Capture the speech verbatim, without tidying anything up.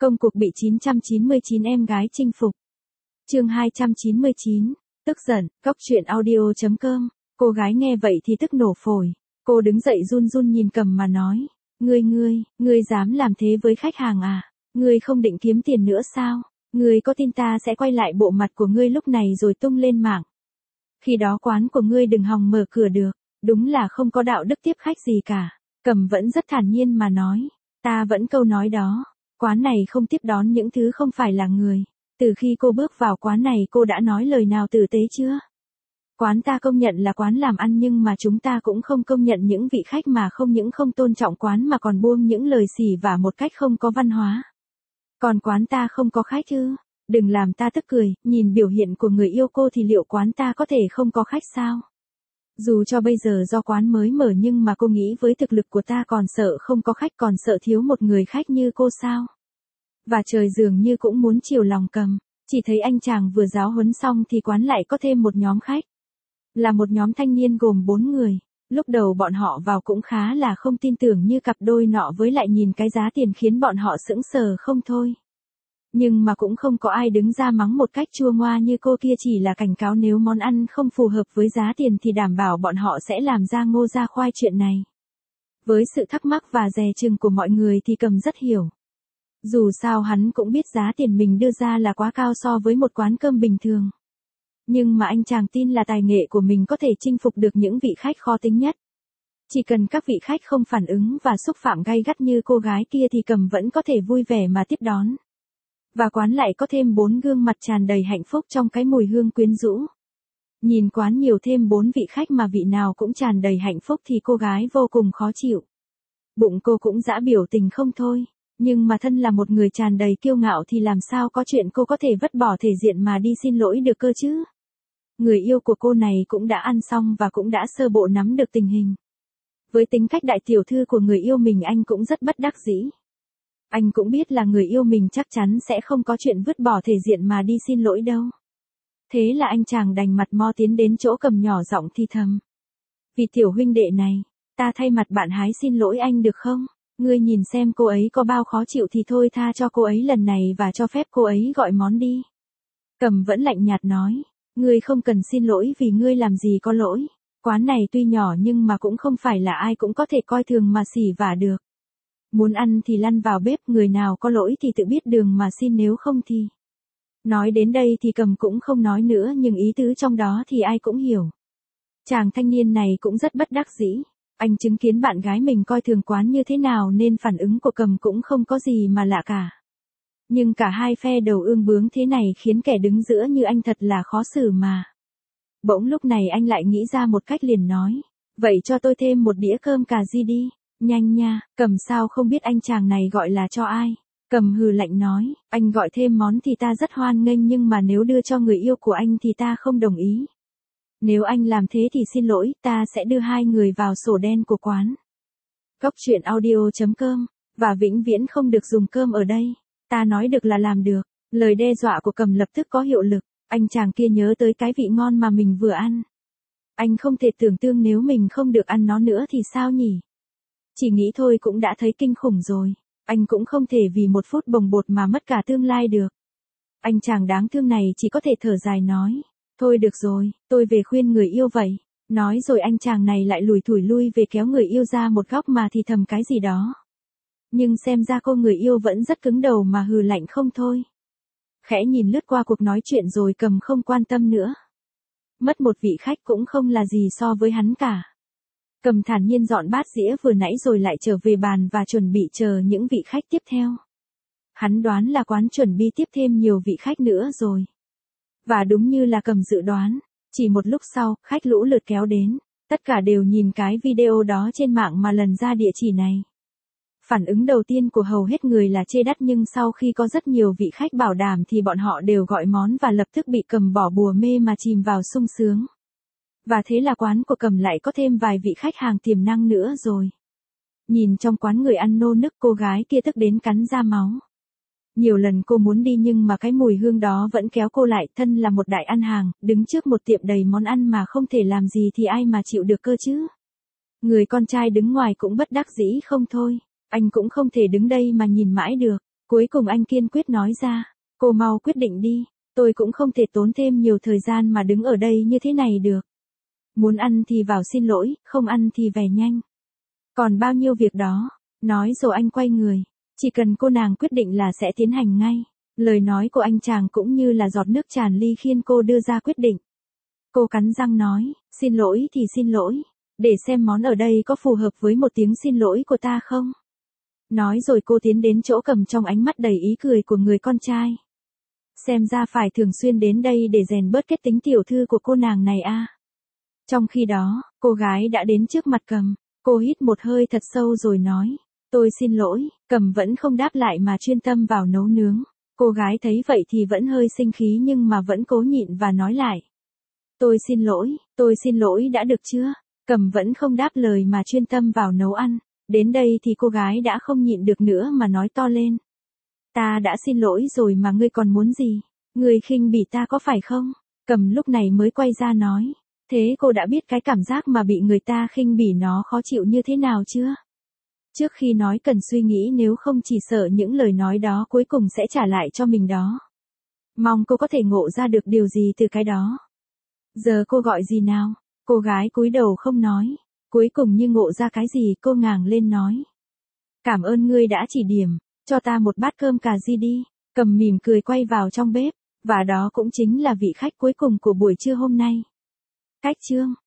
Công cuộc bị chín trăm chín mươi chín em gái chinh phục. Chương hai trăm chín mươi chín, tức giận, Cóc truyện audio chấm com. Cô gái nghe vậy thì tức nổ phổi. Cô đứng dậy run run nhìn Cầm mà nói, ngươi ngươi, ngươi dám làm thế với khách hàng à? Ngươi không định kiếm tiền nữa sao? Ngươi có tin ta sẽ quay lại bộ mặt của ngươi lúc này rồi tung lên mạng? Khi đó quán của ngươi đừng hòng mở cửa được, đúng là không có đạo đức tiếp khách gì cả. Cầm vẫn rất thản nhiên mà nói, ta vẫn câu nói đó, quán này không tiếp đón những thứ không phải là người. Từ khi cô bước vào quán này cô đã nói lời nào tử tế chưa? Quán ta công nhận là quán làm ăn nhưng mà chúng ta cũng không công nhận những vị khách mà không những không tôn trọng quán mà còn buông những lời xỉ vả một cách không có văn hóa. Còn quán ta không có khách ư? Đừng làm ta tức cười, nhìn biểu hiện của người yêu cô thì liệu quán ta có thể không có khách sao? Dù cho bây giờ do quán mới mở nhưng mà cô nghĩ với thực lực của ta còn sợ không có khách, còn sợ thiếu một người khách như cô sao? Và trời dường như cũng muốn chiều lòng Cầm, chỉ thấy anh chàng vừa giáo huấn xong thì quán lại có thêm một nhóm khách. Là một nhóm thanh niên gồm bốn người, lúc đầu bọn họ vào cũng khá là không tin tưởng như cặp đôi nọ, với lại nhìn cái giá tiền khiến bọn họ sững sờ không thôi. Nhưng mà cũng không có ai đứng ra mắng một cách chua ngoa như cô kia, chỉ là cảnh cáo nếu món ăn không phù hợp với giá tiền thì đảm bảo bọn họ sẽ làm ra ngô ra khoai chuyện này. Với sự thắc mắc và dè chừng của mọi người thì Cầm rất hiểu. Dù sao hắn cũng biết giá tiền mình đưa ra là quá cao so với một quán cơm bình thường. Nhưng mà anh chàng tin là tài nghệ của mình có thể chinh phục được những vị khách khó tính nhất. Chỉ cần các vị khách không phản ứng và xúc phạm gay gắt như cô gái kia thì Cầm vẫn có thể vui vẻ mà tiếp đón. Và quán lại có thêm bốn gương mặt tràn đầy hạnh phúc trong cái mùi hương quyến rũ. Nhìn quán nhiều thêm bốn vị khách mà vị nào cũng tràn đầy hạnh phúc thì cô gái vô cùng khó chịu. Bụng cô cũng dã biểu tình không thôi. Nhưng mà thân là một người tràn đầy kiêu ngạo thì làm sao có chuyện cô có thể vứt bỏ thể diện mà đi xin lỗi được cơ chứ? Người yêu của cô này cũng đã ăn xong và cũng đã sơ bộ nắm được tình hình. Với tính cách đại tiểu thư của người yêu mình, anh cũng rất bất đắc dĩ. Anh cũng biết là người yêu mình chắc chắn sẽ không có chuyện vứt bỏ thể diện mà đi xin lỗi đâu. Thế là anh chàng đành mặt mo tiến đến chỗ Cầm nhỏ giọng thì thầm. Vì tiểu huynh đệ này, ta thay mặt bạn hái xin lỗi anh được không? Ngươi nhìn xem cô ấy có bao khó chịu thì thôi tha cho cô ấy lần này và cho phép cô ấy gọi món đi. Cầm vẫn lạnh nhạt nói, ngươi không cần xin lỗi vì ngươi làm gì có lỗi. Quán này tuy nhỏ nhưng mà cũng không phải là ai cũng có thể coi thường mà xỉ vả được. Muốn ăn thì lăn vào bếp, người nào có lỗi thì tự biết đường mà xin, nếu không thì... Nói đến đây thì Cầm cũng không nói nữa, nhưng ý tứ trong đó thì ai cũng hiểu. Chàng thanh niên này cũng rất bất đắc dĩ. Anh chứng kiến bạn gái mình coi thường quán như thế nào nên phản ứng của Cầm cũng không có gì mà lạ cả. Nhưng cả hai phe đầu ương bướng thế này khiến kẻ đứng giữa như anh thật là khó xử mà. Bỗng lúc này anh lại nghĩ ra một cách, liền nói, vậy cho tôi thêm một đĩa cơm cà ri đi, nhanh nha. Cầm sao không biết anh chàng này gọi là cho ai. Cầm hừ lạnh nói, anh gọi thêm món thì ta rất hoan nghênh, nhưng mà nếu đưa cho người yêu của anh thì ta không đồng ý. Nếu anh làm thế thì xin lỗi, ta sẽ đưa hai người vào sổ đen của quán. Cóc truyện audio chấm com, và vĩnh viễn không được dùng cơm ở đây. Ta nói được là làm được. Lời đe dọa của Cầm lập tức có hiệu lực. Anh chàng kia nhớ tới cái vị ngon mà mình vừa ăn. Anh không thể tưởng tượng nếu mình không được ăn nó nữa thì sao nhỉ? Chỉ nghĩ thôi cũng đã thấy kinh khủng rồi. Anh cũng không thể vì một phút bồng bột mà mất cả tương lai được. Anh chàng đáng thương này chỉ có thể thở dài nói. Thôi được rồi, tôi về khuyên người yêu vậy. Nói rồi anh chàng này lại lủi thủi lui về kéo người yêu ra một góc mà thì thầm cái gì đó. Nhưng xem ra cô người yêu vẫn rất cứng đầu mà hừ lạnh không thôi. Khẽ nhìn lướt qua cuộc nói chuyện rồi Cầm không quan tâm nữa. Mất một vị khách cũng không là gì so với hắn cả. Cầm thản nhiên dọn bát dĩa vừa nãy rồi lại trở về bàn và chuẩn bị chờ những vị khách tiếp theo. Hắn đoán là quán chuẩn bị tiếp thêm nhiều vị khách nữa rồi. Và đúng như là Cầm dự đoán, chỉ một lúc sau, khách lũ lượt kéo đến, tất cả đều nhìn cái video đó trên mạng mà lần ra địa chỉ này. Phản ứng đầu tiên của hầu hết người là chê đắt, nhưng sau khi có rất nhiều vị khách bảo đảm thì bọn họ đều gọi món và lập tức bị Cầm bỏ bùa mê mà chìm vào sung sướng. Và thế là quán của Cầm lại có thêm vài vị khách hàng tiềm năng nữa rồi. Nhìn trong quán người ăn nô nức, cô gái kia tức đến cắn ra máu. Nhiều lần cô muốn đi nhưng mà cái mùi hương đó vẫn kéo cô lại, thân là một đại ăn hàng, đứng trước một tiệm đầy món ăn mà không thể làm gì thì ai mà chịu được cơ chứ. Người con trai đứng ngoài cũng bất đắc dĩ không thôi. Anh cũng không thể đứng đây mà nhìn mãi được. Cuối cùng anh kiên quyết nói ra, cô mau quyết định đi, tôi cũng không thể tốn thêm nhiều thời gian mà đứng ở đây như thế này được. Muốn ăn thì vào xin lỗi, không ăn thì về nhanh. Còn bao nhiêu việc đó, nói rồi anh quay người, chỉ cần cô nàng quyết định là sẽ tiến hành ngay. Lời nói của anh chàng cũng như là giọt nước tràn ly khiến cô đưa ra quyết định. Cô cắn răng nói, xin lỗi thì xin lỗi, để xem món ở đây có phù hợp với một tiếng xin lỗi của ta không. Nói rồi cô tiến đến chỗ Cầm trong ánh mắt đầy ý cười của người con trai. Xem ra phải thường xuyên đến đây để rèn bớt kết tính tiểu thư của cô nàng này a. Trong khi đó, cô gái đã đến trước mặt Cầm, cô hít một hơi thật sâu rồi nói, tôi xin lỗi. Cầm vẫn không đáp lại mà chuyên tâm vào nấu nướng. Cô gái thấy vậy thì vẫn hơi sinh khí nhưng mà vẫn cố nhịn và nói lại. Tôi xin lỗi, tôi xin lỗi đã được chưa? Cầm vẫn không đáp lời mà chuyên tâm vào nấu ăn. Đến đây thì cô gái đã không nhịn được nữa mà nói to lên. Ta đã xin lỗi rồi mà ngươi còn muốn gì? Ngươi khinh bỉ ta có phải không? Cầm lúc này mới quay ra nói. Thế cô đã biết cái cảm giác mà bị người ta khinh bỉ nó khó chịu như thế nào chưa? Trước khi nói cần suy nghĩ, nếu không chỉ sợ những lời nói đó cuối cùng sẽ trả lại cho mình đó. Mong cô có thể ngộ ra được điều gì từ cái đó. Giờ cô gọi gì nào? Cô gái cúi đầu không nói. Cuối cùng như ngộ ra cái gì cô ngàng lên nói. Cảm ơn ngươi đã chỉ điểm, cho ta một bát cơm cà ri đi. Cầm mỉm cười quay vào trong bếp, và đó cũng chính là vị khách cuối cùng của buổi trưa hôm nay. Cách chương